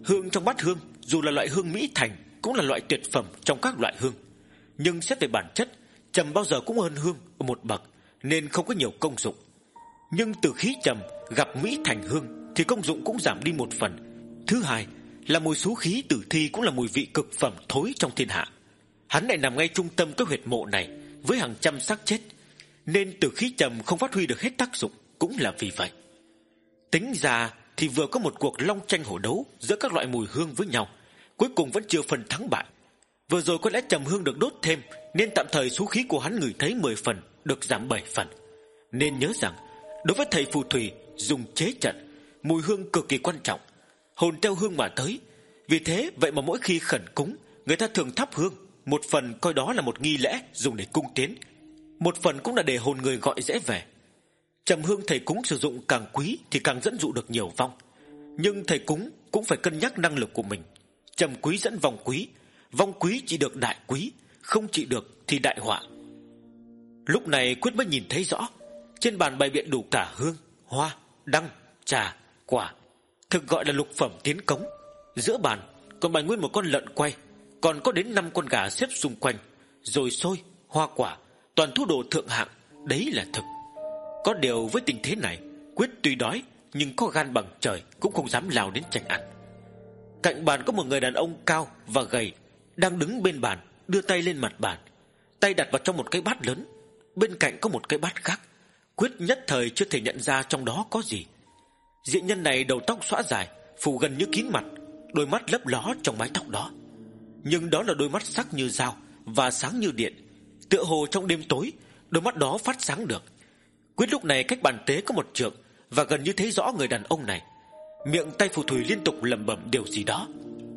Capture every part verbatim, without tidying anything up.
Hương trong bát hương dù là loại hương mỹ thành cũng là loại tuyệt phẩm trong các loại hương, nhưng xét về bản chất, trầm bao giờ cũng hơn hương ở một bậc, nên không có nhiều công dụng. Nhưng từ khí trầm gặp mỹ thành hương thì công dụng cũng giảm đi một phần. Thứ hai là mùi xú khí tử thi cũng là mùi vị cực phẩm thối trong thiên hạ. Hắn lại nằm ngay trung tâm cái huyệt mộ này với hàng trăm xác chết, nên từ khí trầm không phát huy được hết tác dụng cũng là vì vậy. Tính ra thì vừa có một cuộc long tranh hổ đấu giữa các loại mùi hương với nhau, cuối cùng vẫn chưa phần thắng bại. Vừa rồi có lẽ trầm hương được đốt thêm, nên tạm thời số khí của hắn ngửi thấy mười phần được giảm bảy phần. Nên nhớ rằng đối với thầy phù thủy dùng chế trận, mùi hương cực kỳ quan trọng, hồn theo hương mà tới. Vì thế vậy mà mỗi khi khẩn cúng, người ta thường thắp hương, một phần coi đó là một nghi lễ dùng để cung tiến, một phần cũng là để hồn người gọi dễ về. Trầm hương thầy cúng sử dụng càng quý thì càng dẫn dụ được nhiều vong, nhưng thầy cúng cũng phải cân nhắc năng lực của mình. Trầm quý dẫn vong quý, vong quý chỉ được đại quý, không trị được thì đại họa. Lúc này Quyết mới nhìn thấy rõ, trên bàn bày biện đủ cả hương, hoa, đăng, trà, quả, thực gọi là lục phẩm tiến cống. Giữa bàn còn bày nguyên một con lợn quay, còn có đến năm con gà xếp xung quanh, rồi xôi, hoa quả, toàn thu đồ thượng hạng, đấy là thực. Có điều với tình thế này, Quyết tuy đói nhưng có gan bằng trời cũng không dám lao đến tranh ăn. Cạnh bàn có một người đàn ông cao và gầy đang đứng bên bàn, đưa tay lên mặt bàn, tay đặt vào trong một cái bát lớn. Bên cạnh có một cái bát khác. Quyết nhất thời chưa thể nhận ra trong đó có gì. Diện nhân này đầu tóc xõa dài, phủ gần như kín mặt, đôi mắt lấp ló trong mái tóc đó. Nhưng đó là đôi mắt sắc như dao và sáng như điện, tựa hồ trong đêm tối đôi mắt đó phát sáng được. Quyết lúc này cách bàn tế có một trượng và gần như thấy rõ người đàn ông này. Miệng tay phù thủy liên tục lẩm bẩm điều gì đó.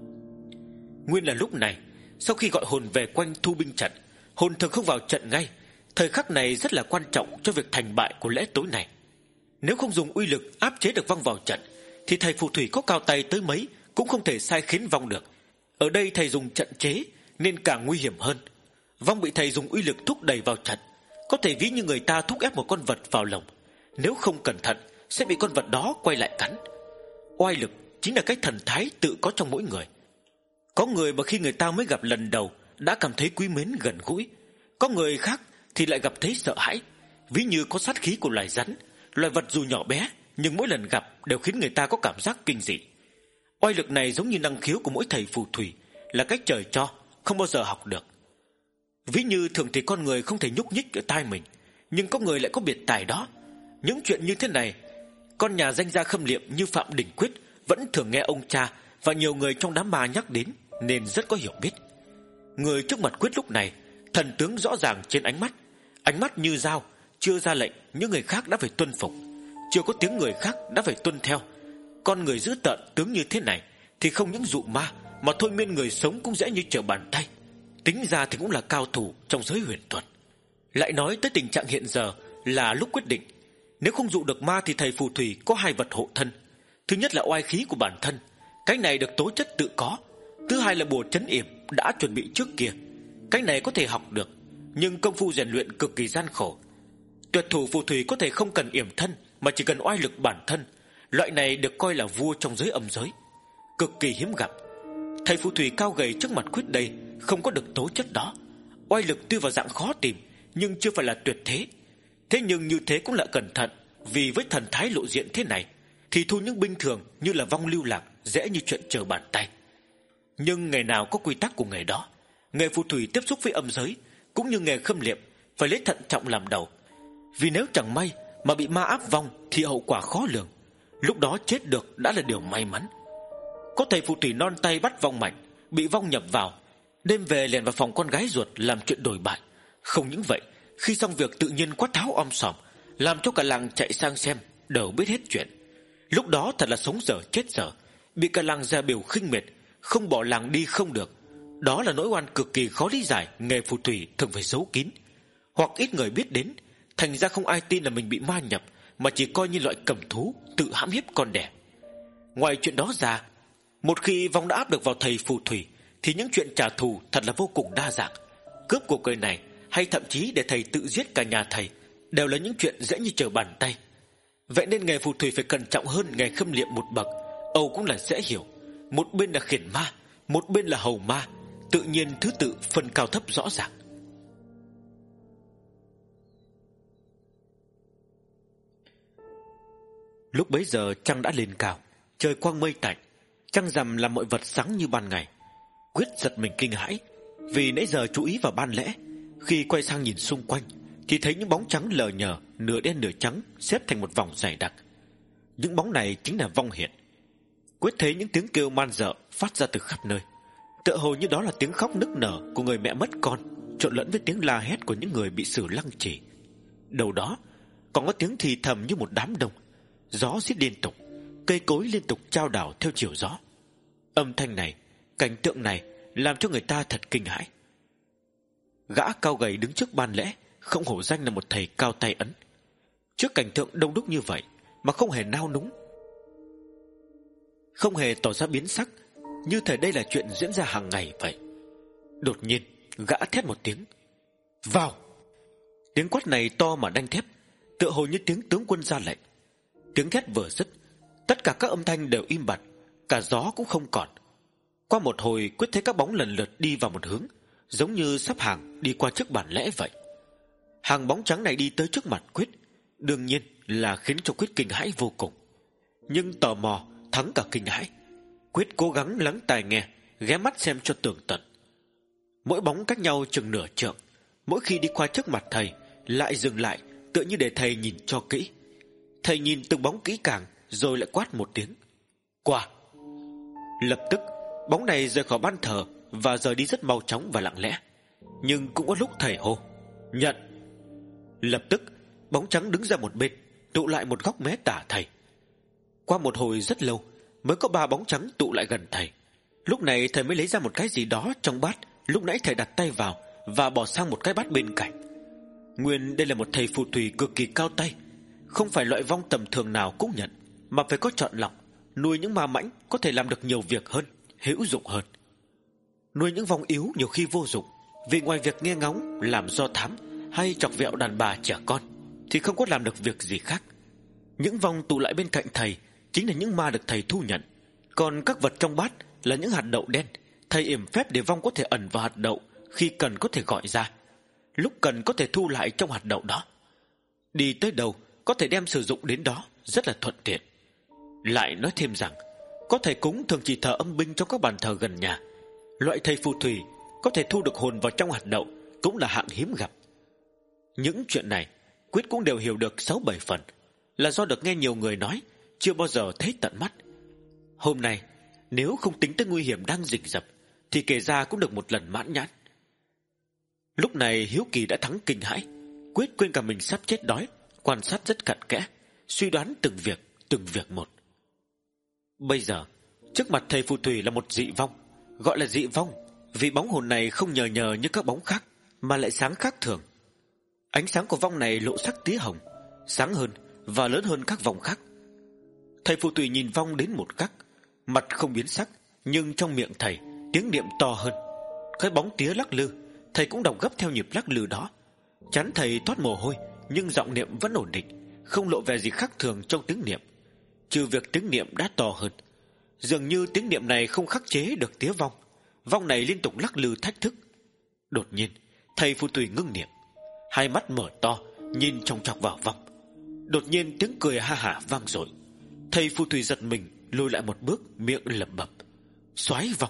Nguyên là lúc này, sau khi gọi hồn về quanh thu binh trận, hồn thường không vào trận ngay. Thời khắc này rất là quan trọng cho việc thành bại của lễ tối này. Nếu không dùng uy lực áp chế được vong vào trận, thì thầy phù thủy có cao tay tới mấy cũng không thể sai khiến vong được. Ở đây thầy dùng trận chế nên càng nguy hiểm hơn. Vong bị thầy dùng uy lực thúc đẩy vào trận, có thể ví như người ta thúc ép một con vật vào lồng. Nếu không cẩn thận sẽ bị con vật đó quay lại cắn. Oai lực chính là cái thần thái tự có trong mỗi người. Có người mà khi người ta mới gặp lần đầu đã cảm thấy quý mến gần gũi, có người khác thì lại gặp thấy sợ hãi, ví như có sát khí của loài rắn, loài vật dù nhỏ bé nhưng mỗi lần gặp đều khiến người ta có cảm giác kinh dị. Oai lực này giống như năng khiếu của mỗi thầy phù thủy, là cách trời cho, không bao giờ học được. Ví như thường thì con người không thể nhúc nhích ở tai mình, nhưng có người lại có biệt tài đó. Những chuyện như thế này, con nhà danh gia khâm liệm như Phạm Đình Quyết vẫn thường nghe ông cha và nhiều người trong đám ma nhắc đến, nên rất có hiểu biết. Người trước mặt Quyết lúc này, thần tướng rõ ràng trên ánh mắt, ánh mắt như dao, chưa ra lệnh những người khác đã phải tuân phục, chưa có tiếng người khác đã phải tuân theo. Con người dữ tợn tướng như thế này thì không những dụ ma mà thôi miên người sống cũng dễ như trở bàn tay. Tính ra thì cũng là cao thủ trong giới huyền thuật. Lại nói tới tình trạng hiện giờ là lúc quyết định. Nếu không dụ được ma thì thầy phù thủy có hai vật hộ thân. Thứ nhất là oai khí của bản thân, cái này được tố chất tự có. Thứ hai là bùa trấn yểm đã chuẩn bị trước kia. Cái này có thể học được, nhưng công phu rèn luyện cực kỳ gian khổ. Tuyệt thủ phù thủy có thể không cần yểm thân mà chỉ cần oai lực bản thân. Loại này được coi là vua trong giới âm giới, cực kỳ hiếm gặp. Thầy phù thủy cao gầy trước mặt Quyết đây không có được tố chất đó. Oai lực tuy vào dạng khó tìm, nhưng chưa phải là tuyệt thế. Thế nhưng như thế cũng là cẩn thận, vì với thần thái lộ diện thế này thì thu những binh thường như là vong lưu lạc dễ như chuyện trở bàn tay. Nhưng ngày nào có quy tắc của nghề đó. Nghề phù thủy tiếp xúc với âm giới cũng như nghề khâm liệm phải lấy thận trọng làm đầu, vì nếu chẳng may mà bị ma áp vong thì hậu quả khó lường. Lúc đó chết được đã là điều may mắn. Có thầy phù thủy non tay bắt vong mạnh, bị vong nhập vào, đêm về liền vào phòng con gái ruột làm chuyện đổi bại. Không những vậy, khi xong việc tự nhiên quát tháo om sòm, làm cho cả làng chạy sang xem, đều biết hết chuyện. Lúc đó thật là sống dở chết dở, bị cả làng ra biểu khinh miệt, không bỏ làng đi không được. Đó là nỗi oan cực kỳ khó lý giải. Nghề phù thủy thường phải giấu kín, hoặc ít người biết đến, thành ra không ai tin là mình bị ma nhập, mà chỉ coi như loại cầm thú tự hãm hiếp con đẻ. Ngoài chuyện đó ra, một khi vong đã áp được vào thầy phù thủy thì những chuyện trả thù thật là vô cùng đa dạng. Cướp cuộc đời này hay thậm chí để thầy tự giết cả nhà thầy đều là những chuyện dễ như trở bàn tay. Vậy nên nghề phù thủy phải cẩn trọng hơn nghề khâm liệm một bậc, Âu cũng là dễ hiểu. một bên là khiển ma, một bên là hầu ma, tự nhiên thứ tự phân cao thấp rõ ràng. Lúc bấy giờ trăng đã lên cao, trời quang mây tạnh, trăng rằm làm mọi vật sáng như ban ngày. Quyết giật mình kinh hãi, vì nãy giờ chú ý vào ban lẽ, khi quay sang nhìn xung quanh thì thấy những bóng trắng lờ nhờ, nửa đen nửa trắng xếp thành một vòng dày đặc. Những bóng này chính là vong hiện. Quyết thấy những tiếng kêu man dợ phát ra từ khắp nơi, tựa hồ như đó là tiếng khóc nức nở của người mẹ mất con, trộn lẫn với tiếng la hét của những người bị xử lăng trì. Đầu đó còn có tiếng thì thầm như một đám đông. Gió rít liên tục, cây cối liên tục chao đảo theo chiều gió. Âm thanh này, cảnh tượng này làm cho người ta thật kinh hãi. Gã cao gầy đứng trước ban lễ không hổ danh là một thầy cao tay ấn. Trước cảnh tượng đông đúc như vậy mà không hề nao núng, không hề tỏ ra biến sắc, như thể đây là chuyện diễn ra hàng ngày vậy. Đột nhiên gã thét một tiếng: "Vào!" Tiếng quát này to mà đanh thép, tựa hồ như tiếng tướng quân ra lệnh. Tiếng thét vừa dứt, tất cả các âm thanh đều im bặt, cả gió cũng không còn. Qua một hồi, Quyết thấy các bóng lần lượt đi vào một hướng, giống như sắp hàng đi qua trước bản lễ vậy. Hàng bóng trắng này đi tới trước mặt Quyết, đương nhiên là khiến cho Quyết kinh hãi vô cùng. Nhưng tò mò thắng cả kinh hãi. Quyết cố gắng lắng tai nghe, ghé mắt xem cho tường tận. Mỗi bóng cách nhau chừng nửa trượng, mỗi khi đi qua trước mặt thầy lại dừng lại, tựa như để thầy nhìn cho kỹ. Thầy nhìn từng bóng kỹ càng, rồi lại quát một tiếng: "Qua!" Lập tức bóng này rời khỏi ban thờ và rời đi rất mau chóng và lặng lẽ. Nhưng cũng có lúc thầy hô: "Nhận!" Lập tức bóng trắng đứng ra một bên, tụ lại một góc mé tả thầy. Qua một hồi rất lâu mới có ba bóng trắng tụ lại gần thầy. Lúc này thầy mới lấy ra một cái gì đó trong bát lúc nãy thầy đặt tay vào và bỏ sang một cái bát bên cạnh. Nguyên đây là một thầy phù thủy cực kỳ cao tay, không phải loại vong tầm thường nào cũng nhận, mà phải có chọn lọc, nuôi những ma mãnh có thể làm được nhiều việc hơn, hữu dụng hơn. Nuôi những vong yếu nhiều khi vô dụng, vì ngoài việc nghe ngóng, làm do thám hay chọc vẹo đàn bà trẻ con thì không có làm được việc gì khác. Những vong tụ lại bên cạnh thầy chính là những ma được thầy thu nhận, còn các vật trong bát là những hạt đậu đen. Thầy yểm phép để vong có thể ẩn vào hạt đậu, khi cần có thể gọi ra, lúc cần có thể thu lại trong hạt đậu đó. Đi tới đâu có thể đem sử dụng đến đó, rất là thuận tiện. Lại nói thêm rằng, có thầy cúng thường chỉ thờ âm binh trong các bàn thờ gần nhà. Loại thầy phù thủy có thể thu được hồn vào trong hạt đậu cũng là hạng hiếm gặp. Những chuyện này Quyết cũng đều hiểu được sáu bảy phần, là do được nghe nhiều người nói, chưa bao giờ thấy tận mắt. Hôm nay nếu không tính tới nguy hiểm đang rình rập thì kể ra cũng được một lần mãn nhãn. Lúc này hiếu kỳ đã thắng kinh hãi, Quyết quên cả mình sắp chết đói, quan sát rất cặn kẽ, suy đoán từng việc từng việc một. Bây giờ trước mặt thầy phù thủy là một dị vong. Gọi là dị vong vì bóng hồn này không nhờ nhờ như các bóng khác, mà lại sáng khác thường. Ánh sáng của vong này lộ sắc tía hồng, sáng hơn và lớn hơn các vong khác. Thầy phù thủy nhìn vong đến một khắc, mặt không biến sắc, nhưng trong miệng thầy tiếng niệm to hơn. Cái bóng tía lắc lư, thầy cũng đọc gấp theo nhịp lắc lư đó. Trán thầy toát mồ hôi, nhưng giọng niệm vẫn ổn định, không lộ vẻ gì khác thường trong tiếng niệm, trừ việc tiếng niệm đã to hơn. Dường như tiếng niệm này không khắc chế được tía vong. Vong này liên tục lắc lư thách thức. Đột nhiên thầy phù thủy ngưng niệm, hai mắt mở to nhìn chòng chọc vào vong. Đột nhiên tiếng cười ha hả vang dội. Thầy phù thủy giật mình lùi lại một bước, miệng lẩm bẩm: "Soái vong."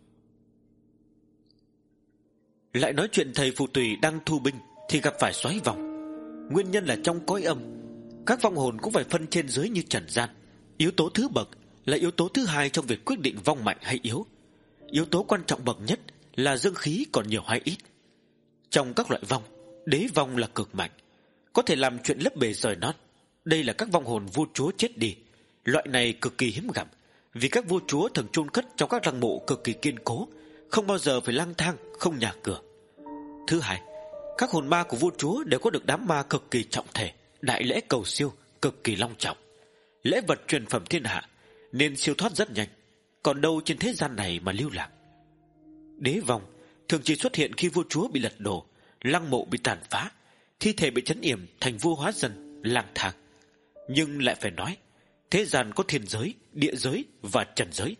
Lại nói chuyện thầy phù thủy đang thu binh thì gặp phải soái vong. Nguyên nhân là trong cõi âm, các vong hồn cũng phải phân trên dưới như trần gian. Yếu tố thứ bậc là yếu tố thứ hai trong việc quyết định vong mạnh hay yếu. Yếu tố quan trọng bậc nhất là dương khí còn nhiều hay ít. Trong các loại vong, đế vong là cực mạnh, có thể làm chuyện lấp bể rời non. Đây là các vong hồn vua chúa chết đi. Loại này cực kỳ hiếm gặp, vì các vua chúa thường chôn cất trong các lăng mộ cực kỳ kiên cố, không bao giờ phải lang thang, không nhà cửa. Thứ hai, các hồn ma của vua chúa đều có được đám ma cực kỳ trọng thể, đại lễ cầu siêu cực kỳ long trọng, lễ vật truyền phẩm thiên hạ, nên siêu thoát rất nhanh. Còn đâu trên thế gian này mà lưu lạc. Đế vong thường chỉ xuất hiện khi vua chúa bị lật đổ, lăng mộ bị tàn phá, thi thể bị trấn yểm thành vua hóa dân, lang thang. Nhưng lại phải nói, thế gian có thiên giới, địa giới và trần giới.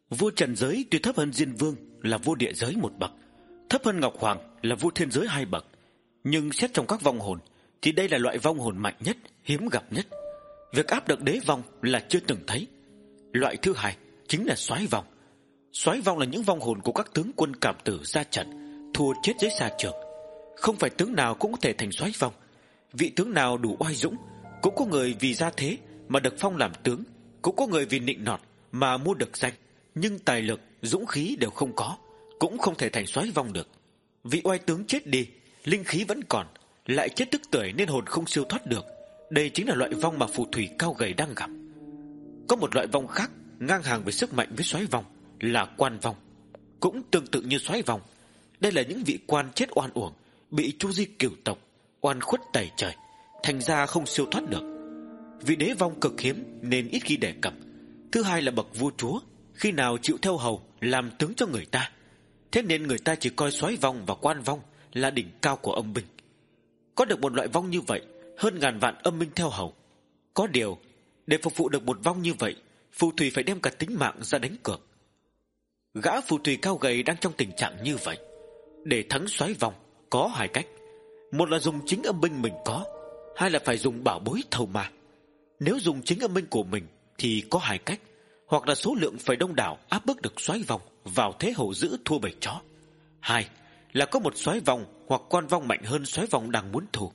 Vua trần giới tuy thấp hơn Diên Vương là vua địa giới một bậc, thấp hơn Ngọc Hoàng là vua thiên giới hai bậc, nhưng xét trong các vong hồn thì đây là loại vong hồn mạnh nhất, hiếm gặp nhất. Việc áp được đế vong là chưa từng thấy. Loại thứ hai chính là soái vong. Soái vong là những vong hồn của các tướng quân cảm tử ra trận, thua chết dưới xa trường. Không phải tướng nào cũng có thể thành soái vong. Vị tướng nào đủ oai dũng, cũng có người vì gia thế mà được phong làm tướng, cũng có người vì nịnh nọt mà mua được danh, nhưng tài lực, dũng khí đều không có, cũng không thể thành soái vong được. Vị oai tướng chết đi, linh khí vẫn còn, lại chết tức tưởi nên hồn không siêu thoát được. Đây chính là loại vong mà phù thủy cao gầy đang gặp. Có một loại vong khác ngang hàng về sức mạnh với soái vong là quan vong, cũng tương tự như soái vong. Đây là những vị quan chết oan uổng, bị chu di cửu tộc oan khuất tày trời, thành ra không siêu thoát được. Vì đế vong cực hiếm nên ít khi đề cập. Thứ hai là bậc vua chúa, khi nào chịu theo hầu làm tướng cho người ta, thế nên người ta chỉ coi soái vong và quan vong là đỉnh cao của âm binh. Có được một loại vong như vậy, hơn ngàn vạn âm binh theo hầu. Có điều, để phục vụ được một vong như vậy, phù thủy phải đem cả tính mạng ra đánh cược. Gã phù thủy cao gầy đang trong tình trạng như vậy. Để thắng soái vong có hai cách: một là dùng chính âm binh mình có, hai là phải dùng bảo bối thầu ma. Nếu dùng chính âm binh của mình thì có hai cách: hoặc là số lượng phải đông đảo áp bức được soái vong vào thế hổ dữ thua bầy chó, hai là có một soái vong hoặc quan vong mạnh hơn soái vong đang muốn thù.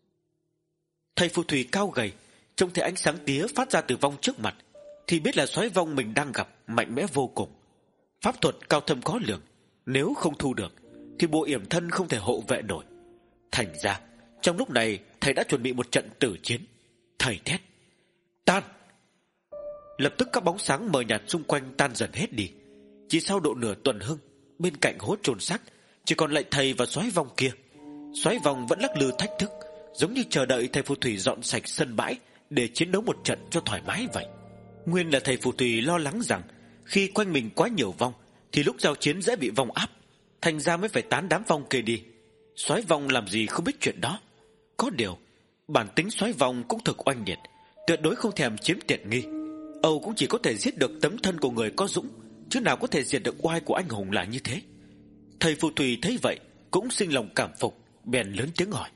Thầy phù thủy cao gầy trông thấy ánh sáng tía phát ra từ vong trước mặt thì biết là soái vong mình đang gặp mạnh mẽ vô cùng, pháp thuật cao thâm khó lường. Nếu không thu được thì bộ yểm thân không thể hộ vệ nổi. Thành ra trong lúc này thầy đã chuẩn bị một trận tử chiến. Thầy thét: tan! Lập tức các bóng sáng mờ nhạt xung quanh tan dần hết đi. Chỉ sau độ nửa tuần hưng, bên cạnh hố chôn xác chỉ còn lại thầy và soái vong kia. Soái vong vẫn lắc lư thách thức, giống như chờ đợi thầy phù thủy dọn sạch sân bãi để chiến đấu một trận cho thoải mái vậy. Nguyên là thầy phù thủy lo lắng rằng khi quanh mình quá nhiều vong thì lúc giao chiến dễ bị vong áp, thành ra mới phải tán đám vong kia đi. Soái vong làm gì không biết chuyện đó. Có điều bản tính soái vong cũng thực oanh liệt, tuyệt đối không thèm chiếm tiện nghi. Âu cũng chỉ có thể giết được tấm thân của người có dũng, chứ nào có thể diệt được oai của anh hùng là như thế. Thầy phù thủy thấy vậy cũng sinh lòng cảm phục, bèn lớn tiếng hỏi: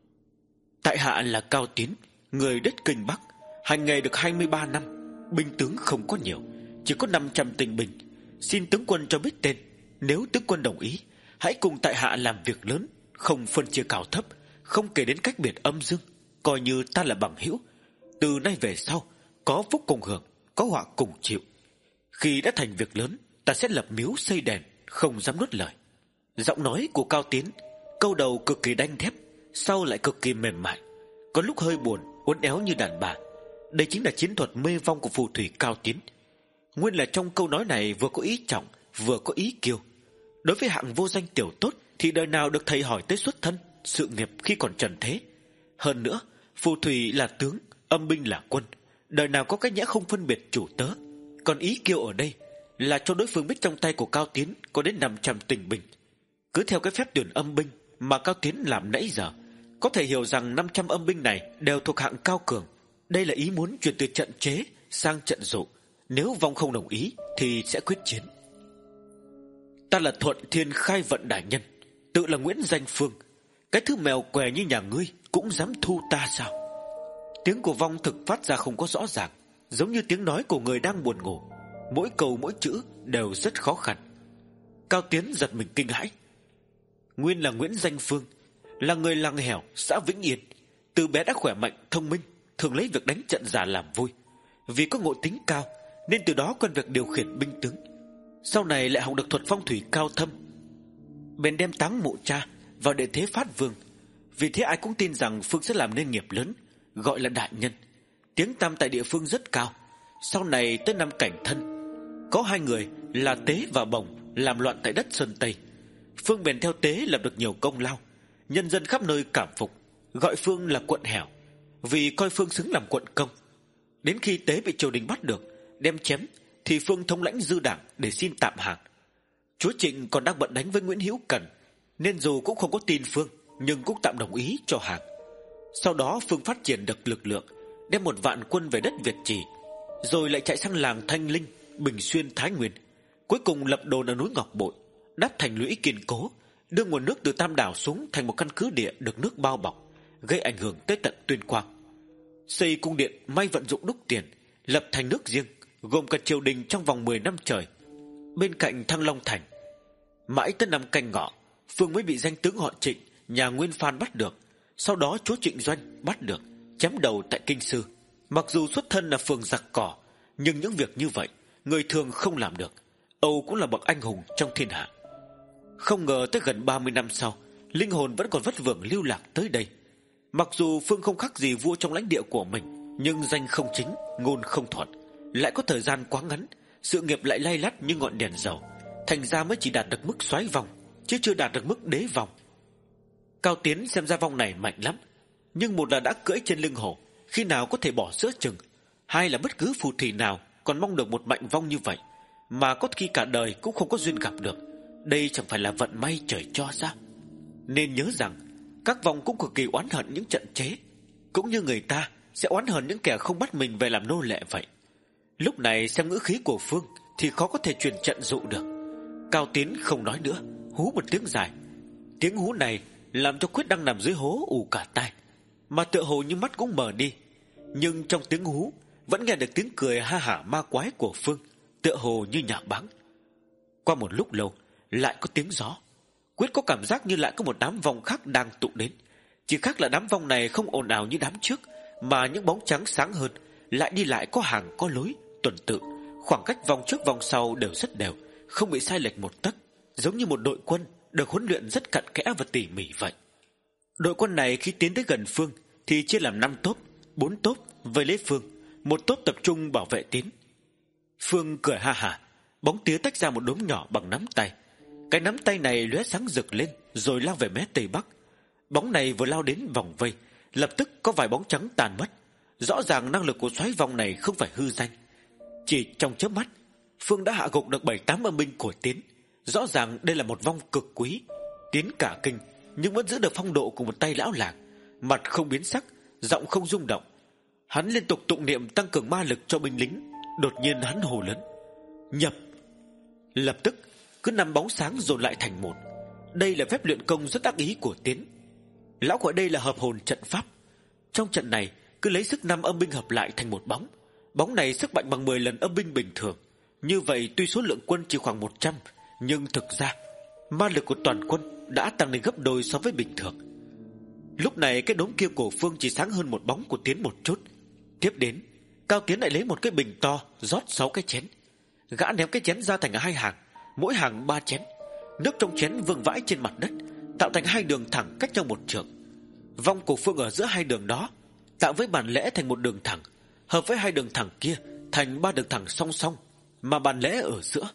tại hạ là Cao Tiến, người đất Kinh Bắc, hành nghề được hai mươi ba năm, binh tướng không có nhiều, chỉ có năm trăm tinh binh. Xin tướng quân cho biết tên, nếu tướng quân đồng ý, hãy cùng tại hạ làm việc lớn, không phân chia cao thấp, không kể đến cách biệt âm dương, coi như ta là bằng hữu. Từ nay về sau, có phúc cùng hưởng, có họa cùng chịu. Khi đã thành việc lớn, ta sẽ lập miếu xây đền, không dám nuốt lời. Giọng nói của Cao Tiến, câu đầu cực kỳ đanh thép, sau lại cực kỳ mềm mại, có lúc hơi buồn, uốn éo như đàn bà. Đây chính là chiến thuật mê vong của phù thủy Cao Tiến. Nguyên là trong câu nói này vừa có ý trọng, vừa có ý kiêu. Đối với hạng vô danh tiểu tốt thì đời nào được thầy hỏi tới xuất thân, sự nghiệp khi còn trần thế. Hơn nữa, phù thủy là tướng, âm binh là quân, đời nào có cái nhã không phân biệt chủ tớ. Còn ý kiêu ở đây là cho đối phương biết trong tay của Cao Tiến có đến năm trăm tinh binh. Cứ theo cái phép tuyển âm binh mà Cao Tiến làm nãy giờ, có thể hiểu rằng năm trăm âm binh này đều thuộc hạng cao cường. Đây là ý muốn chuyển từ trận chế sang trận dụ. Nếu vong không đồng ý thì sẽ quyết chiến. Ta là Thuận Thiên Khai Vận đại nhân, tự là Nguyễn Danh Phương. Cái thứ mèo què như nhà ngươi cũng dám thu ta sao? Tiếng của vong thực phát ra không có rõ ràng, giống như tiếng nói của người đang buồn ngủ. Mỗi câu mỗi chữ đều rất khó khăn. Cao Tiến giật mình kinh hãi. Nguyên là Nguyễn Danh Phương, là người làng hẻo xã Vĩnh Yên. Từ bé đã khỏe mạnh thông minh, thường lấy việc đánh trận giả làm vui. Vì có ngộ tính cao nên từ đó quen việc điều khiển binh tướng. Sau này lại học được thuật phong thủy cao thâm, bèn đem táng mộ cha vào đệ thế Phát Vương. Vì thế ai cũng tin rằng Phương sẽ làm nên nghiệp lớn, gọi là đại nhân. Tiếng tăm tại địa phương rất cao. Sau này tới năm Cảnh Thân, có hai người là Tế và Bồng làm loạn tại đất Sơn Tây. Phương bèn theo Tế lập được nhiều công lao, nhân dân khắp nơi cảm phục, gọi Phương là quận hẻo, vì coi Phương xứng làm quận công. Đến khi Tế bị triều đình bắt được, đem chém, thì Phương thống lãnh dư đảng để xin tạm hàng. Chúa Trịnh còn đang bận đánh với Nguyễn Hữu Cần, nên dù cũng không có tin Phương, nhưng cũng tạm đồng ý cho hàng. Sau đó Phương phát triển được lực lượng, đem một vạn quân về đất Việt Trì, rồi lại chạy sang làng Thanh Linh, Bình Xuyên, Thái Nguyên. Cuối cùng lập đồn ở núi Ngọc Bội, đắp thành lũy kiên cố, đưa nguồn nước từ Tam Đảo xuống thành một căn cứ địa được nước bao bọc, gây ảnh hưởng tới tận Tuyên Quang. Xây cung điện may vận dụng đúc tiền, lập thành nước riêng, gồm cả triều đình trong vòng mười năm trời. Bên cạnh Thăng Long thành, mãi tới năm Canh Ngọ, Phương mới bị danh tướng họ Trịnh, nhà Nguyên Phan bắt được. Sau đó chúa Trịnh Doanh bắt được, chém đầu tại Kinh Sư. Mặc dù xuất thân là phường giặc cỏ, nhưng những việc như vậy người thường không làm được. Âu cũng là bậc anh hùng trong thiên hạ. Không ngờ tới gần ba mươi năm sau, linh hồn vẫn còn vất vưởng lưu lạc tới đây. Mặc dù Phương không khác gì vua trong lãnh địa của mình, nhưng danh không chính, ngôn không thuận, lại có thời gian quá ngắn, sự nghiệp lại lay lắt như ngọn đèn dầu, thành ra mới chỉ đạt được mức soái vong, chứ chưa đạt được mức đế vong. Cao Tiến xem ra vong này mạnh lắm, nhưng một là đã cưỡi trên lưng hổ, khi nào có thể bỏ giữa chừng, hai là bất cứ phù thủy nào còn mong được một mạnh vong như vậy, mà có khi cả đời cũng không có duyên gặp được. Đây chẳng phải là vận may trời cho sao? Nên nhớ rằng các vong cũng cực kỳ oán hận những trận chế, cũng như người ta sẽ oán hận những kẻ không bắt mình về làm nô lệ vậy. Lúc này xem ngữ khí của Phương thì khó có thể truyền trận dụ được. Cao Tiến không nói nữa, hú một tiếng dài. Tiếng hú này làm cho Quyết đang nằm dưới hố ù cả tai, mà tựa hồ như mắt cũng mờ đi. Nhưng trong tiếng hú vẫn nghe được tiếng cười ha hả ma quái của Phương, tựa hồ như nhạo báng. Qua một lúc lâu lại có tiếng gió. Quyết có cảm giác như lại có một đám vong khác đang tụ đến. Chỉ khác là đám vong này không ồn ào như đám trước, mà những bóng trắng sáng hơn, lại đi lại có hàng có lối, tuần tự. Khoảng cách vòng trước vòng sau đều rất đều, không bị sai lệch một tấc, giống như một đội quân được huấn luyện rất cặn kẽ và tỉ mỉ vậy. Đội quân này khi tiến tới gần Phương thì chia làm năm tốp, bốn tốp vây lấy Phương, một tốp tập trung bảo vệ Tiến. Phương cười ha hả, bóng tía tách ra một đốm nhỏ bằng nắm tay. Cái nắm tay này lóe sáng rực lên, rồi lao về mé tây bắc. Bóng này vừa lao đến vòng vây, lập tức có vài bóng trắng tàn mất. Rõ ràng năng lực của soái vong này không phải hư danh. Chỉ trong chớp mắt, Phương đã hạ gục được bảy tám âm binh của Tiến. Rõ ràng đây là một vong cực quý. Tiến cả kinh, nhưng vẫn giữ được phong độ của một tay lão làng, mặt không biến sắc, giọng không rung động. Hắn liên tục tụng niệm tăng cường ma lực cho binh lính. Đột nhiên hắn hô lớn: nhập! Lập tức cứ năm bóng sáng dồn lại thành một. Đây là phép luyện công rất đắc ý của Tiến. Lão gọi đây là hợp hồn trận pháp. Trong trận này cứ lấy sức năm âm binh hợp lại thành một bóng. Bóng này sức mạnh bằng mười lần âm binh bình thường. Như vậy tuy số lượng quân chỉ khoảng một trăm, nhưng thực ra ma lực của toàn quân đã tăng lên gấp đôi so với bình thường. Lúc này cái đốm kia của Phương chỉ sáng hơn một bóng của Tiến một chút. Tiếp đến, Cao Tiến lại lấy một cái bình to rót sáu cái chén. Gã ném cái chén ra thành hai hàng, mỗi hàng ba chén. Nước trong chén vương vãi trên mặt đất, tạo thành hai đường thẳng cách nhau một trượng. Vong của Phương ở giữa hai đường đó tạo với bàn lẽ thành một đường thẳng, hợp với hai đường thẳng kia thành ba đường thẳng song song, mà bàn lẽ ở giữa.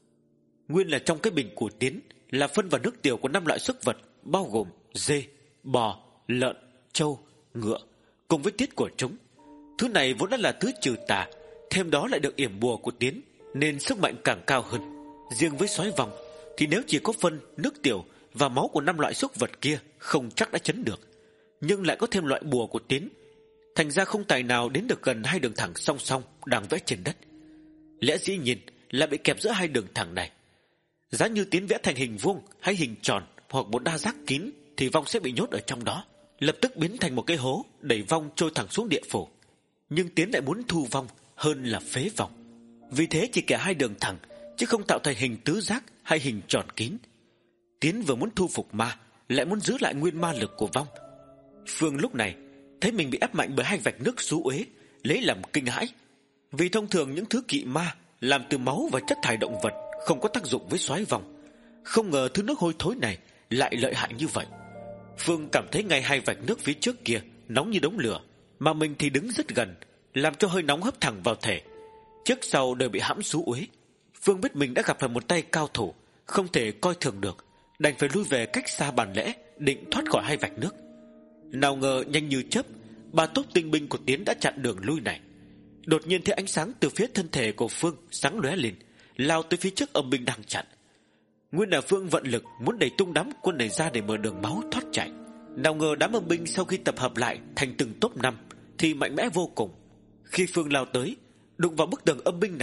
Nguyên là trong cái bình của Tiến là phân và nước tiểu của năm loại súc vật, bao gồm dê, bò, lợn, trâu, ngựa, cùng với tiết của chúng. Thứ này vốn đã là thứ trừ tà, thêm đó lại được yểm bùa của Tiến, nên sức mạnh càng cao hơn. Riêng với soái vong thì nếu chỉ có phân, nước tiểu và máu của năm loại súc vật kia không chắc đã chấn được, nhưng lại có thêm loại bùa của Tiến, thành ra không tài nào đến được gần hai đường thẳng song song đang vẽ trên đất. Lẽ dĩ nhiên là bị kẹp giữa hai đường thẳng này. Giá như Tiến vẽ thành hình vuông hay hình tròn hoặc một đa giác kín thì vong sẽ bị nhốt ở trong đó, lập tức biến thành một cái hố đẩy vong trôi thẳng xuống địa phủ. Nhưng Tiến lại muốn thu vong hơn là phế vong, vì thế chỉ kẻ hai đường thẳng, chứ không tạo thành hình tứ giác hay hình tròn kín. Tiến vừa muốn thu phục ma, lại muốn giữ lại nguyên ma lực của vong. Phương lúc này thấy mình bị ép mạnh bởi hai vạch nước xú uế, lấy làm kinh hãi. Vì thông thường những thứ kỵ ma làm từ máu và chất thải động vật không có tác dụng với soái vong, không ngờ thứ nước hôi thối này lại lợi hại như vậy. Phương cảm thấy ngay hai vạch nước phía trước kia nóng như đống lửa, mà mình thì đứng rất gần, làm cho hơi nóng hấp thẳng vào thể. Trước sau đều bị hãm xú uế. Phương biết mình đã gặp phải một tay cao thủ, không thể coi thường được, đành phải lui về cách xa bàn lẽ, định thoát khỏi hai vạch nước. Nào ngờ nhanh như chớp, ba tốp tinh binh của Tiến đã chặn đường lui này. Đột nhiên thấy ánh sáng từ phía thân thể của Phương sáng lóe lên, lao tới phía trước âm binh đang chặn. Nguyên là Phương vận lực muốn đẩy tung đám quân này ra để mở đường máu thoát chạy. Nào ngờ đám âm binh sau khi tập hợp lại thành từng tốp năm thì mạnh mẽ vô cùng. Khi Phương lao tới, đụng vào bức tường âm binh này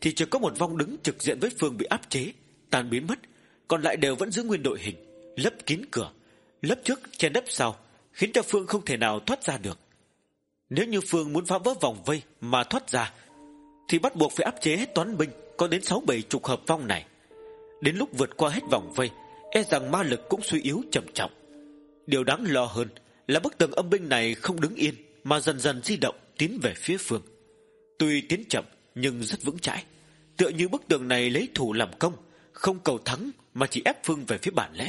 thì chỉ có một vong đứng trực diện với Phương bị áp chế, tan biến mất, còn lại đều vẫn giữ nguyên đội hình, lấp kín cửa, lấp trước che đắp sau, khiến cho Phương không thể nào thoát ra được. Nếu như Phương muốn phá vỡ vòng vây mà thoát ra, thì bắt buộc phải áp chế hết toán binh có đến sáu bảy chục hợp vong này. Đến lúc vượt qua hết vòng vây, e rằng ma lực cũng suy yếu trầm trọng. Điều đáng lo hơn là bức tường âm binh này không đứng yên, mà dần dần di động tiến về phía Phương. Tuy tiến chậm nhưng rất vững chãi, tựa như bức tường này lấy thủ làm công, không cầu thắng mà chỉ ép Phương về phía bản lẽ.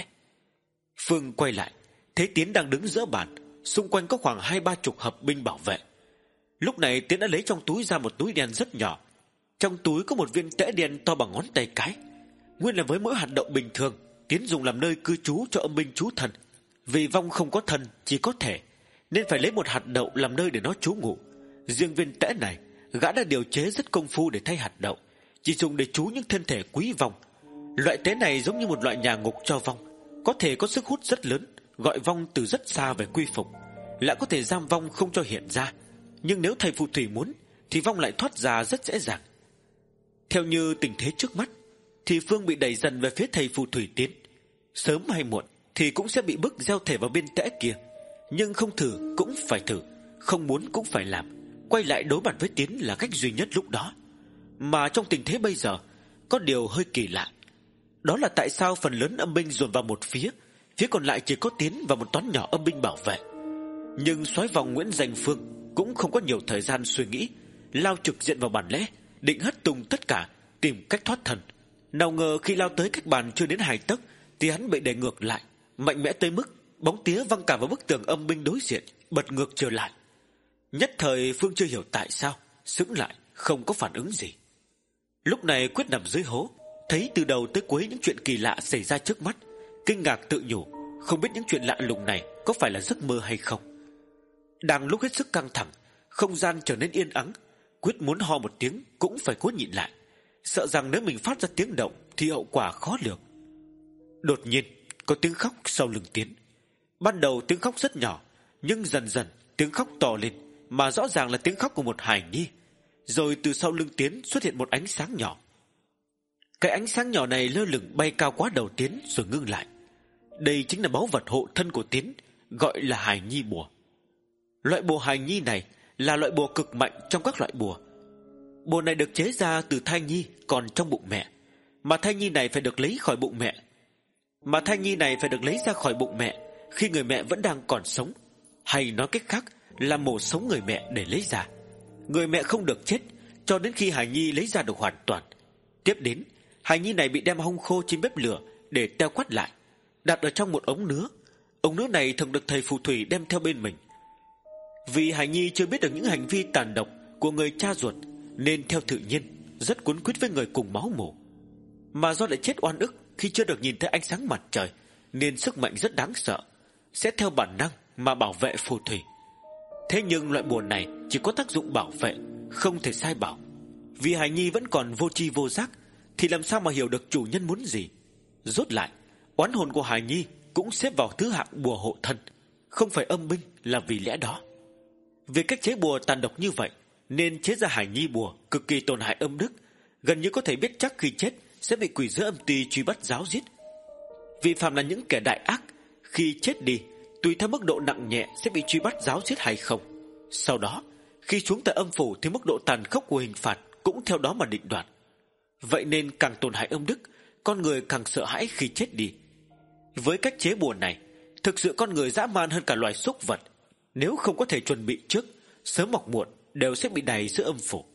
Phương quay lại, thấy Tiến đang đứng giữa bàn, xung quanh có khoảng hai ba chục hợp binh bảo vệ. Lúc này Tiến đã lấy trong túi ra một túi đen rất nhỏ. Trong túi có một viên tễ đen to bằng ngón tay cái. Nguyên là với mỗi hạt đậu bình thường, Tiến dùng làm nơi cư trú cho âm binh trú thần. Vì vong không có thân, chỉ có thể, nên phải lấy một hạt đậu làm nơi để nó trú ngụ. Riêng viên tễ này, gã đã điều chế rất công phu để thay hạt đậu, chỉ dùng để trú những thân thể quý vong. Loại tễ này giống như một loại nhà ngục cho vong, có thể có sức hút rất lớn, gọi vong từ rất xa về quy phục, lại có thể giam vong không cho hiện ra. Nhưng nếu thầy phù thủy muốn, thì vong lại thoát ra rất dễ dàng. Theo như tình thế trước mắt, thì Phương bị đẩy dần về phía thầy phù thủy Tiến. Sớm hay muộn thì cũng sẽ bị bức gieo thể vào bên tễ kia. Nhưng không thử cũng phải thử, không muốn cũng phải làm. Quay lại đối mặt với Tiến là cách duy nhất lúc đó. Mà trong tình thế bây giờ, có điều hơi kỳ lạ. Đó là tại sao phần lớn âm binh dồn vào một phía, phía còn lại chỉ có Tiến và một toán nhỏ âm binh bảo vệ. Nhưng soái vòng Nguyễn Danh Phương cũng không có nhiều thời gian suy nghĩ, lao trực diện vào bàn lẽ, định hất tung tất cả, tìm cách thoát thân. Nào ngờ khi lao tới cách bàn chưa đến hai tấc, thì hắn bị đẩy ngược lại, mạnh mẽ tới mức bóng tía văng cả vào bức tường âm binh đối diện, bật ngược trở lại. Nhất thời Phương chưa hiểu tại sao, sững lại, không có phản ứng gì. Lúc này Quyết nằm dưới hố, thấy từ đầu tới cuối những chuyện kỳ lạ xảy ra trước mắt, kinh ngạc tự nhủ, không biết những chuyện lạ lùng này có phải là giấc mơ hay không. Đang lúc hết sức căng thẳng, không gian trở nên yên ắng, Quyết muốn ho một tiếng cũng phải cố nhịn lại, sợ rằng nếu mình phát ra tiếng động thì hậu quả khó lường. Đột nhiên có tiếng khóc sau lưng Tiến. Ban đầu tiếng khóc rất nhỏ, nhưng dần dần tiếng khóc to lên, mà rõ ràng là tiếng khóc của một hài nhi. Rồi từ sau lưng Tiến xuất hiện một ánh sáng nhỏ. Cái ánh sáng nhỏ này lơ lửng bay cao quá đầu Tiến rồi ngưng lại. Đây chính là báu vật hộ thân của Tiến, gọi là hài nhi bùa. Loại bùa hài nhi này là loại bùa cực mạnh trong các loại bùa. Bùa này được chế ra từ thai nhi còn trong bụng mẹ, mà thai nhi này phải được lấy khỏi bụng mẹ. Mà thai nhi này phải được lấy ra khỏi bụng mẹ khi người mẹ vẫn đang còn sống, hay nói cách khác là mổ sống người mẹ để lấy ra. Người mẹ không được chết cho đến khi hài nhi lấy ra được hoàn toàn. Tiếp đến, hài nhi này bị đem hong khô trên bếp lửa để teo quắt lại, đặt ở trong một ống nứa. Ống nứa này thường được thầy phù thủy đem theo bên mình. Vì hài nhi chưa biết được những hành vi tàn độc của người cha ruột, nên theo tự nhiên rất cuốn quýt với người cùng máu mủ. Mà do lại chết oan ức khi chưa được nhìn thấy ánh sáng mặt trời, nên sức mạnh rất đáng sợ, sẽ theo bản năng mà bảo vệ phù thủy. Thế nhưng loại bùa này chỉ có tác dụng bảo vệ, không thể sai bảo. Vì hài nhi vẫn còn vô tri vô giác, thì làm sao mà hiểu được chủ nhân muốn gì. Rốt lại, oán hồn của hài nhi cũng xếp vào thứ hạng bùa hộ thân, không phải âm binh là vì lẽ đó. Vì cách chế bùa tàn độc như vậy, nên chế ra hài nhi bùa cực kỳ tổn hại âm đức, gần như có thể biết chắc khi chết sẽ bị quỷ giữa âm ty truy bắt giáo giết. Vì phàm là những kẻ đại ác, khi chết đi, tùy theo mức độ nặng nhẹ sẽ bị truy bắt giáo giết hay không. Sau đó, khi xuống tại âm phủ thì mức độ tàn khốc của hình phạt cũng theo đó mà định đoạt. Vậy nên càng tổn hại âm đức, con người càng sợ hãi khi chết đi. Với cách chế bùa này, thực sự con người dã man hơn cả loài súc vật. Nếu không có thể chuẩn bị trước, sớm hoặc muộn đều sẽ bị đày giữa âm phủ.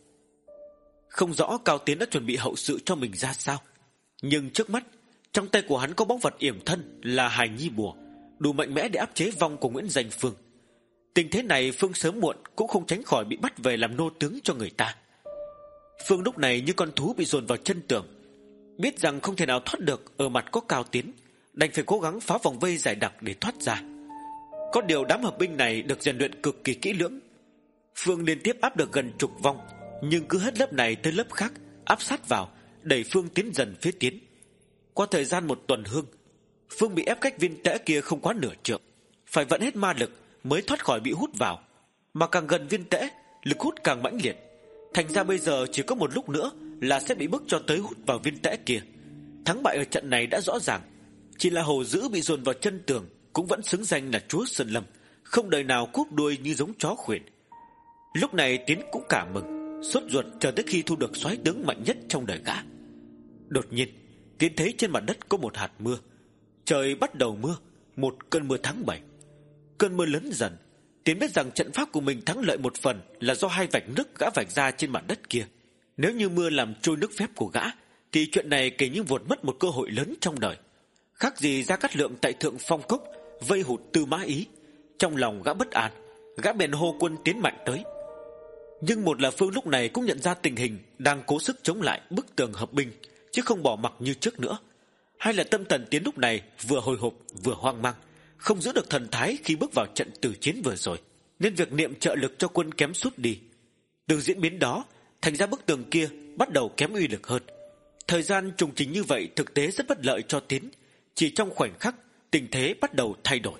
Không rõ Cao Tiến đã chuẩn bị hậu sự cho mình ra sao, nhưng trước mắt, trong tay của hắn có báu vật yểm thân là hài nhi bùa, đủ mạnh mẽ để áp chế vong của Nguyễn Danh Phương. Tình thế này Phương sớm muộn cũng không tránh khỏi bị bắt về làm nô tướng cho người ta. Phương lúc này như con thú bị dồn vào chân tường, biết rằng không thể nào thoát được ở mặt có Cao Tiến, đành phải cố gắng phá vòng vây dày đặc để thoát ra. Có điều đám hợp binh này được rèn luyện cực kỳ kỹ lưỡng. Phương liên tiếp áp được gần chục vong, nhưng cứ hết lớp này tới lớp khác áp sát vào, đẩy Phương tiến dần phía Tiến. Qua thời gian một tuần hương, Phương bị ép cách viên tễ kia không quá nửa trượng, phải vận hết ma lực mới thoát khỏi bị hút vào. Mà càng gần viên tễ, lực hút càng mãnh liệt, thành ra bây giờ chỉ có một lúc nữa là sẽ bị bức cho tới hút vào viên tẽ kia. Thắng bại ở trận này đã rõ ràng, chỉ là Hồ Dữ bị dồn vào chân tường cũng vẫn xứng danh là chúa Sơn Lâm, không đời nào cúp đuôi như giống chó khuyển. Lúc này Tiến cũng cảm mừng, sốt ruột chờ tới khi thu được soái tướng mạnh nhất trong đời gã. Đột nhiên Tiến thấy trên mặt đất có một hạt mưa. Trời bắt đầu mưa, một cơn mưa tháng bảy. Cơn mưa lớn dần, Tiến biết rằng trận pháp của mình thắng lợi một phần là do hai vạch nước gã vạch ra trên mặt đất kia. Nếu như mưa làm trôi nước phép của gã, thì chuyện này kể như vụt mất một cơ hội lớn trong đời. Khác gì Gia Cát Lượng tại Thượng Phong Cốc vây hụt Tư Mã Ý. Trong lòng gã bất an, gã bèn hô quân tiến mạnh tới. Nhưng một là Phương lúc này cũng nhận ra tình hình đang cố sức chống lại bức tường hợp binh, chứ không bỏ mặc như trước nữa. Hay là tâm thần Tiến lúc này vừa hồi hộp vừa hoang mang, không giữ được thần thái khi bước vào trận tử chiến vừa rồi, nên việc niệm trợ lực cho quân kém sút đi. Từ diễn biến đó, thành ra bức tường kia bắt đầu kém uy lực hơn. Thời gian trùng trình như vậy thực tế rất bất lợi cho Tiến. Chỉ trong khoảnh khắc, tình thế bắt đầu thay đổi.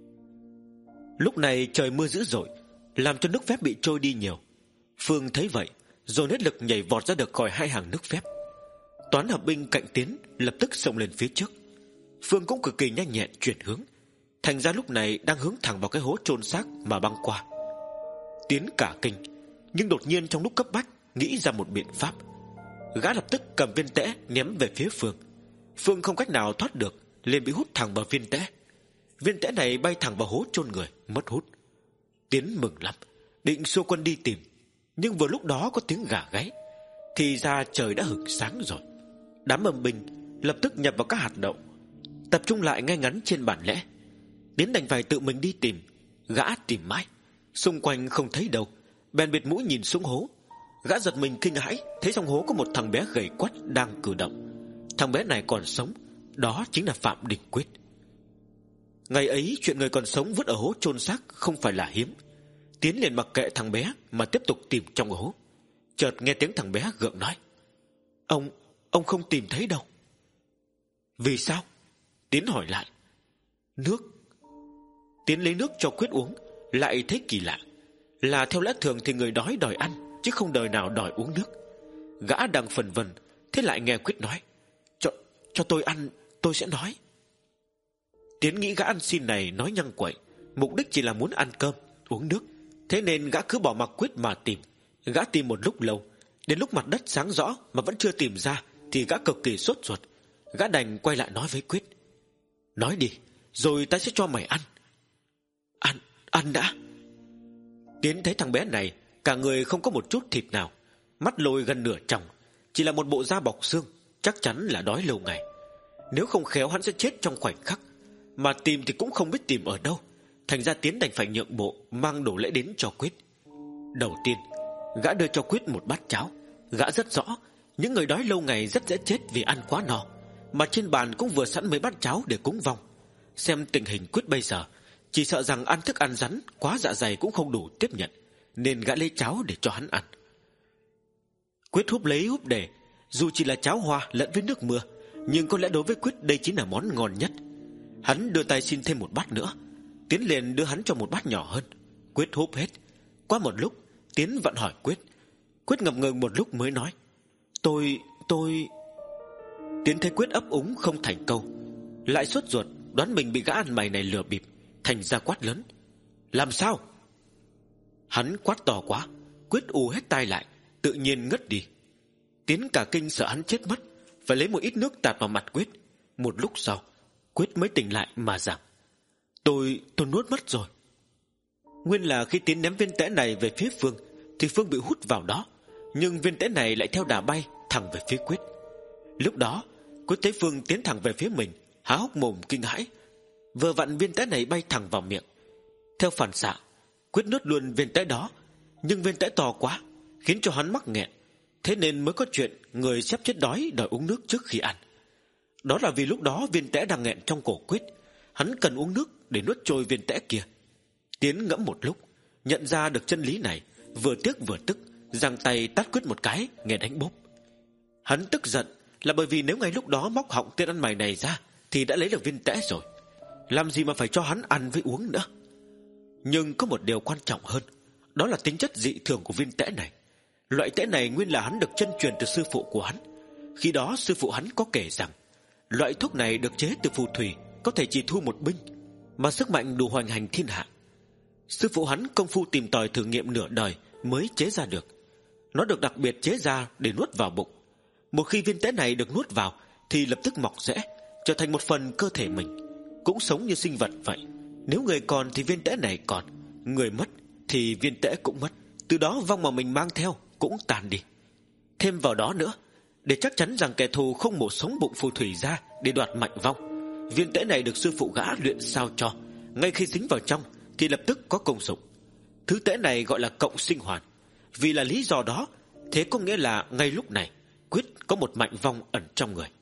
Lúc này trời mưa dữ dội, làm cho nước phép bị trôi đi nhiều. Phương thấy vậy, rồi hết lực nhảy vọt ra được khỏi hai hàng nước phép. Toán hợp binh cạnh Tiến lập tức xông lên phía trước. Phương cũng cực kỳ nhanh nhẹn chuyển hướng, thành ra lúc này đang hướng thẳng vào cái hố chôn xác mà băng qua. Tiến cả kinh, nhưng đột nhiên trong lúc cấp bách nghĩ ra một biện pháp. Gã lập tức cầm viên tẽ ném về phía Phương. Phương không cách nào thoát được, liền bị hút thẳng vào viên tẽ. Viên tẽ này bay thẳng vào hố chôn người, mất hút. Tiến mừng lắm, định xua quân đi tìm, nhưng vừa lúc đó có tiếng gà gáy. Thì ra trời đã hửng sáng rồi. Đám âm binh lập tức nhập vào các hạt đậu, tập trung lại ngay ngắn trên bản lẽ. Tiến đành phải tự mình đi tìm. Gã tìm mãi, xung quanh không thấy đâu, bèn bịt mũi nhìn xuống hố. Gã giật mình kinh hãi, thấy trong hố có một thằng bé gầy quắt đang cử động. Thằng bé này còn sống, đó chính là Phạm Đình Quyết. Ngày ấy chuyện người còn sống vứt ở hố chôn xác không phải là hiếm. Tiến liền mặc kệ thằng bé mà tiếp tục tìm trong hố. Chợt nghe tiếng thằng bé gượng nói: Ông, ông không tìm thấy đâu. Vì sao? Tiến hỏi lại. Nước. Tiến lấy nước cho Quyết uống, lại thấy kỳ lạ, là theo lẽ thường thì người đói đòi ăn, chứ không đời nào đòi uống nước. Gã đang phần vần, thế lại nghe Quyết nói: Cho, cho tôi ăn, tôi sẽ nói. Tiến nghĩ gã ăn xin này nói nhăng quậy, mục đích chỉ là muốn ăn cơm, uống nước. Thế nên gã cứ bỏ mặc Quyết mà tìm. Gã tìm một lúc lâu, đến lúc mặt đất sáng rõ mà vẫn chưa tìm ra, thì gã cực kỳ sốt ruột. Gã đành quay lại nói với Quyết: Nói đi, rồi ta sẽ cho mày ăn. Ăn, ăn đã. Tiến thấy thằng bé này cả người không có một chút thịt nào, mắt lồi gần nửa tròng, chỉ là một bộ da bọc xương, chắc chắn là đói lâu ngày. Nếu không khéo hắn sẽ chết trong khoảnh khắc, mà tìm thì cũng không biết tìm ở đâu. Thành ra Tiến đành phải nhượng bộ, mang đồ lễ đến cho Quyết. Đầu tiên, gã đưa cho Quyết một bát cháo. Gã rất rõ những người đói lâu ngày rất dễ chết vì ăn quá no, mà trên bàn cũng vừa sẵn mấy bát cháo để cúng vong. Xem tình hình Quyết bây giờ, chỉ sợ rằng ăn thức ăn rắn quá dạ dày cũng không đủ tiếp nhận, nên gã lấy cháo để cho hắn ăn. Quyết húp lấy húp để, dù chỉ là cháo hoa lẫn với nước mưa, nhưng có lẽ đối với Quyết đây chính là món ngon nhất. Hắn đưa tay xin thêm một bát nữa. Tiến liền đưa hắn cho một bát nhỏ hơn. Quyết húp hết. Qua một lúc, Tiến vẫn hỏi Quyết. Quyết ngập ngừng một lúc mới nói: Tôi, tôi... Tiến thấy Quyết ấp úng không thành câu, lại sốt ruột, đoán mình bị gã ăn mày này lừa bịp, thành ra quát lớn: Làm sao? Hắn quát to quá, Quyết ù hết tai lại, tự nhiên ngất đi. Tiến cả kinh sợ hắn chết mất, phải lấy một ít nước tạt vào mặt Quyết. Một lúc sau, Quyết mới tỉnh lại mà rằng: Tôi, tôi nuốt mất rồi. Nguyên là khi Tiến ném viên tẽ này về phía Phương, thì Phương bị hút vào đó, nhưng viên tẽ này lại theo đà bay thẳng về phía Quyết. Lúc đó Quyết thấy Phương tiến thẳng về phía mình, há hốc mồm kinh hãi. Vừa vặn viên tẽ này bay thẳng vào miệng. Theo phản xạ, Quyết nuốt luôn viên tẽ đó, nhưng viên tẽ to quá, khiến cho hắn mắc nghẹn. Thế nên mới có chuyện người sắp chết đói đòi uống nước trước khi ăn. Đó là vì lúc đó viên tẽ đang nghẹn trong cổ Quyết, hắn cần uống nước để nuốt trôi viên tẽ kia. Tiến ngẫm một lúc, nhận ra được chân lý này, vừa tiếc vừa tức, giằng tay tát Quyết một cái, nghe đánh bốp. Hắn tức giận là bởi vì nếu ngay lúc đó móc họng tên ăn mày này ra thì đã lấy được viên tẽ rồi, làm gì mà phải cho hắn ăn với uống nữa. Nhưng có một điều quan trọng hơn, đó là tính chất dị thường của viên tẽ này. Loại tễ này nguyên là hắn được chân truyền từ sư phụ của hắn. Khi đó sư phụ hắn có kể rằng loại thuốc này được chế từ phù thủy, có thể chỉ thu một binh, mà sức mạnh đủ hoành hành thiên hạ. Sư phụ hắn công phu tìm tòi thử nghiệm nửa đời mới chế ra được. Nó được đặc biệt chế ra để nuốt vào bụng. Một khi viên tễ này được nuốt vào thì lập tức mọc rễ, trở thành một phần cơ thể mình, cũng sống như sinh vật vậy. Nếu người còn thì viên tễ này còn, người mất thì viên tễ cũng mất. Từ đó vong mà mình mang theo cũng tàn đi. Thêm vào đó nữa, để chắc chắn rằng kẻ thù không mổ sống bụng phù thủy ra để đoạt mạnh vong, viên tễ này được sư phụ gã luyện sao cho, ngay khi dính vào trong thì lập tức có công dụng. Thứ tễ này gọi là cộng sinh hoàn. Vì là lý do đó, thế có nghĩa là ngay lúc này Quyết có một mạnh vong ẩn trong người.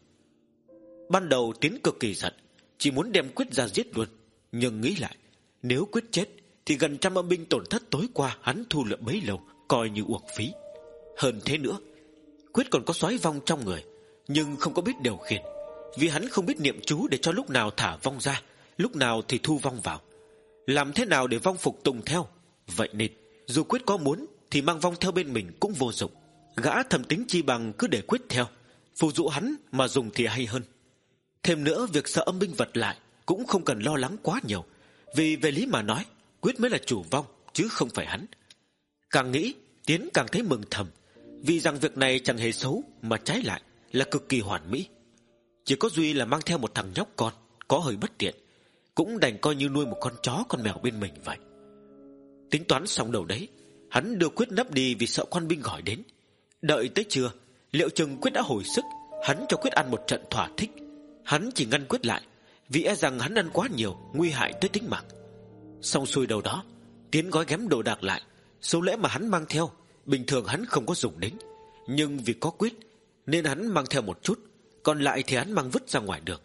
Ban đầu Tiến cực kỳ giận, chỉ muốn đem Quyết ra giết luôn. Nhưng nghĩ lại, nếu Quyết chết thì gần trăm âm binh tổn thất tối qua hắn thu lượm bấy lâu coi như uổng phí. Hơn thế nữa, Quyết còn có soái vong trong người, nhưng không có biết điều khiển, vì hắn không biết niệm chú để cho lúc nào thả vong ra, lúc nào thì thu vong vào. Làm thế nào để vong phục tùng theo? Vậy nên dù Quyết có muốn thì mang vong theo bên mình cũng vô dụng. Gã thầm tính chi bằng cứ để Quyết theo, phù dụ hắn mà dùng thì hay hơn. Thêm nữa, việc sợ âm binh vật lại cũng không cần lo lắng quá nhiều, vì về lý mà nói Quyết mới là chủ vong chứ không phải hắn. Càng nghĩ Tiến càng thấy mừng thầm, vì rằng việc này chẳng hề xấu, mà trái lại là cực kỳ hoàn mỹ. Chỉ có duy là mang theo một thằng nhóc con có hơi bất tiện, cũng đành coi như nuôi một con chó con mèo bên mình vậy. Tính toán xong đầu đấy, hắn đưa Quyết nấp đi vì sợ quan binh gọi đến. Đợi tới trưa, liệu chừng Quyết đã hồi sức, hắn cho Quyết ăn một trận thỏa thích. Hắn chỉ ngăn Quyết lại, vì e rằng hắn ăn quá nhiều nguy hại tới tính mạng. Xong xuôi đầu đó, Tiến gói ghém đồ đạc lại. Số lễ mà hắn mang theo bình thường hắn không có dùng đến, nhưng vì có Quyết nên hắn mang theo một chút, còn lại thì hắn mang vứt ra ngoài đường.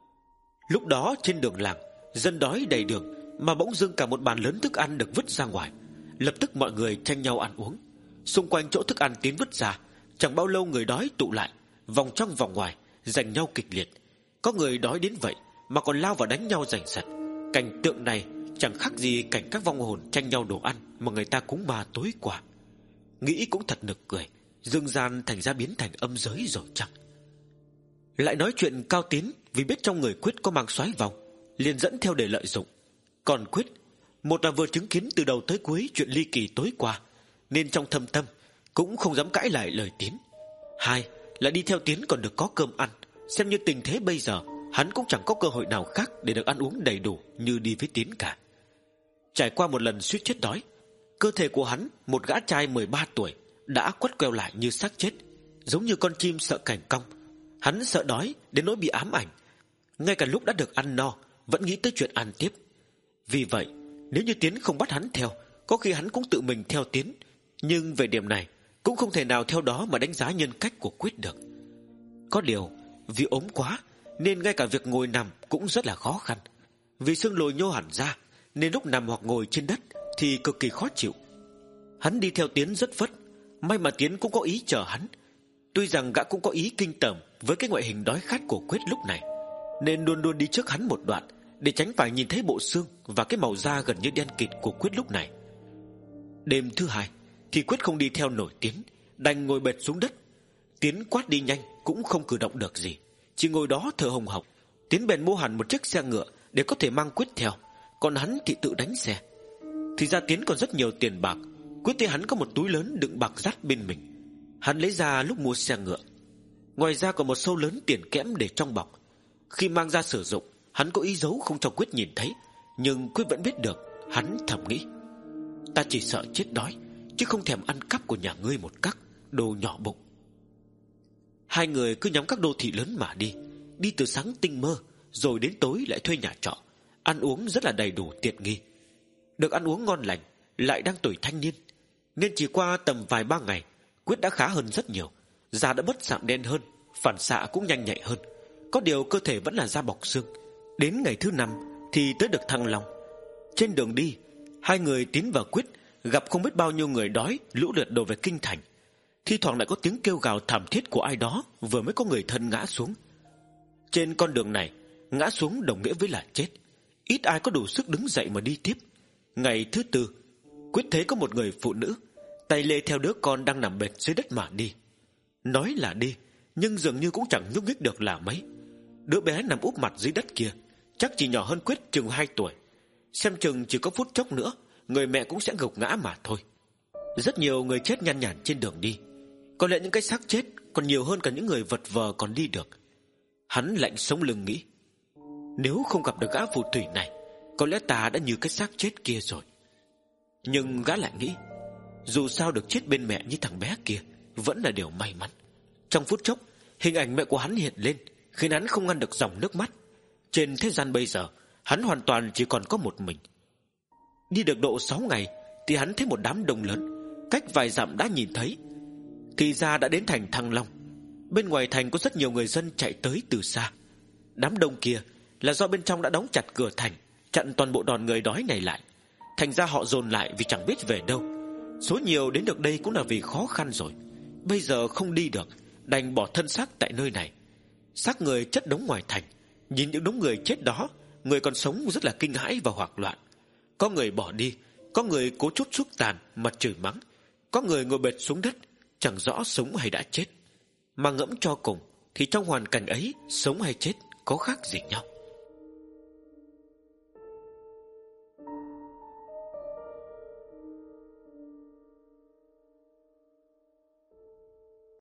Lúc đó trên đường làng, dân đói đầy đường, mà bỗng dưng cả một bàn lớn thức ăn được vứt ra ngoài. Lập tức mọi người tranh nhau ăn uống. Xung quanh chỗ thức ăn Tiến vứt ra, chẳng bao lâu người đói tụ lại, vòng trong vòng ngoài, giành nhau kịch liệt. Có người đói đến vậy mà còn lao vào đánh nhau giành giật. Cảnh tượng này chẳng khác gì cảnh các vong hồn tranh nhau đồ ăn mà người ta cúng ma tối qua. Nghĩ cũng thật nực cười, dương gian thành ra biến thành âm giới rồi chăng? Lại nói chuyện Cao Tiến vì biết trong người Quyết có mang soái vong, liền dẫn theo để lợi dụng. Còn Quyết, một là vừa chứng kiến từ đầu tới cuối chuyện ly kỳ tối qua, nên trong thâm tâm cũng không dám cãi lại lời Tiến. Hai là đi theo Tiến còn được có cơm ăn, xem như tình thế bây giờ hắn cũng chẳng có cơ hội nào khác để được ăn uống đầy đủ như đi với Tiến cả. Trải qua một lần suýt chết đói, cơ thể của hắn, một gã trai mười ba tuổi, đã quắt queo lại như xác chết, giống như con chim sợ cành cong. Hắn sợ đói đến nỗi bị ám ảnh, ngay cả lúc đã được ăn no vẫn nghĩ tới chuyện ăn tiếp. Vì vậy nếu như Tiến không bắt hắn theo, có khi hắn cũng tự mình theo Tiến. Nhưng về điểm này cũng không thể nào theo đó mà đánh giá nhân cách của Quyết được. Có điều vì ốm quá nên ngay cả việc ngồi nằm cũng rất là khó khăn. Vì xương lồi nhô hẳn ra nên lúc nằm hoặc ngồi trên đất thì cực kỳ khó chịu. Hắn đi theo Tiến rất vất. May mà Tiến cũng có ý chờ hắn. Tuy rằng gã cũng có ý kinh tởm với cái ngoại hình đói khát của Quyết lúc này, nên luôn luôn đi trước hắn một đoạn, để tránh phải nhìn thấy bộ xương và cái màu da gần như đen kịt của Quyết lúc này. Đêm thứ hai thì Quyết không đi theo nổi Tiến, đành ngồi bệt xuống đất. Tiến quát đi nhanh cũng không cử động được gì, chỉ ngồi đó thở hồng hộc. Tiến bèn mua hẳn một chiếc xe ngựa để có thể mang Quyết theo, còn hắn thì tự đánh xe. Thì ra Tiến còn rất nhiều tiền bạc. Quyết thấy hắn có một túi lớn đựng bạc dắt bên mình, hắn lấy ra lúc mua xe ngựa. Ngoài ra còn một xâu lớn tiền kẽm để trong bọc. Khi mang ra sử dụng, hắn có ý giấu không cho Quyết nhìn thấy, nhưng Quyết vẫn biết được. Hắn thầm nghĩ, ta chỉ sợ chết đói, chứ không thèm ăn cắp của nhà ngươi một cắc, đồ nhỏ bụng. Hai người cứ nhắm các đô thị lớn mà đi, đi từ sáng tinh mơ rồi đến tối lại thuê nhà trọ, ăn uống rất là đầy đủ tiện nghi. Được ăn uống ngon lành, lại đang tuổi thanh niên, nên chỉ qua tầm vài ba ngày, Quyết đã khá hơn rất nhiều. Da đã bớt sạm đen hơn, phản xạ cũng nhanh nhạy hơn. Có điều cơ thể vẫn là da bọc xương. Đến ngày thứ năm thì tới được Thăng Long. Trên đường đi, hai người Tiến và Quyết gặp không biết bao nhiêu người đói lũ lượt đổ về kinh thành. Thi thoảng lại có tiếng kêu gào thảm thiết của ai đó, vừa mới có người thân ngã xuống. Trên con đường này, ngã xuống đồng nghĩa với là chết. Ít ai có đủ sức đứng dậy mà đi tiếp. Ngày thứ tư, Quyết thấy có một người phụ nữ, tay lê theo đứa con đang nằm bệt dưới đất mà đi. Nói là đi, nhưng dường như cũng chẳng nhúc nhích được là mấy. Đứa bé nằm úp mặt dưới đất kia chắc chỉ nhỏ hơn Quyết chừng hai tuổi. Xem chừng chỉ có phút chốc nữa người mẹ cũng sẽ gục ngã mà thôi. Rất nhiều người chết nhăn nhản trên đường đi. Có lẽ những cái xác chết còn nhiều hơn cả những người vật vờ còn đi được. Hắn lạnh sống lưng nghĩ, nếu không gặp được gã phù thủy này, có lẽ ta đã như cái xác chết kia rồi. Nhưng gã lại nghĩ, dù sao được chết bên mẹ như thằng bé kia vẫn là điều may mắn. Trong phút chốc, hình ảnh mẹ của hắn hiện lên, khiến hắn không ngăn được dòng nước mắt. Trên thế gian bây giờ, hắn hoàn toàn chỉ còn có một mình. Đi được độ sáu ngày thì hắn thấy một đám đông lớn, cách vài dặm đã nhìn thấy. Thì ra đã đến thành Thăng Long. Bên ngoài thành có rất nhiều người dân chạy tới từ xa. Đám đông kia là do bên trong đã đóng chặt cửa thành, chặn toàn bộ đoàn người đói này lại. Thành ra họ dồn lại vì chẳng biết về đâu. Số nhiều đến được đây cũng là vì khó khăn rồi. Bây giờ không đi được, đành bỏ thân xác tại nơi này. Xác người chất đống ngoài thành. Nhìn những đống người chết đó, người còn sống rất là kinh hãi và hoảng loạn. Có người bỏ đi, có người cố chút xúc tàn mà chửi mắng, có người ngồi bệt xuống đất, chẳng rõ sống hay đã chết. Mà ngẫm cho cùng thì trong hoàn cảnh ấy, sống hay chết có khác gì nhau.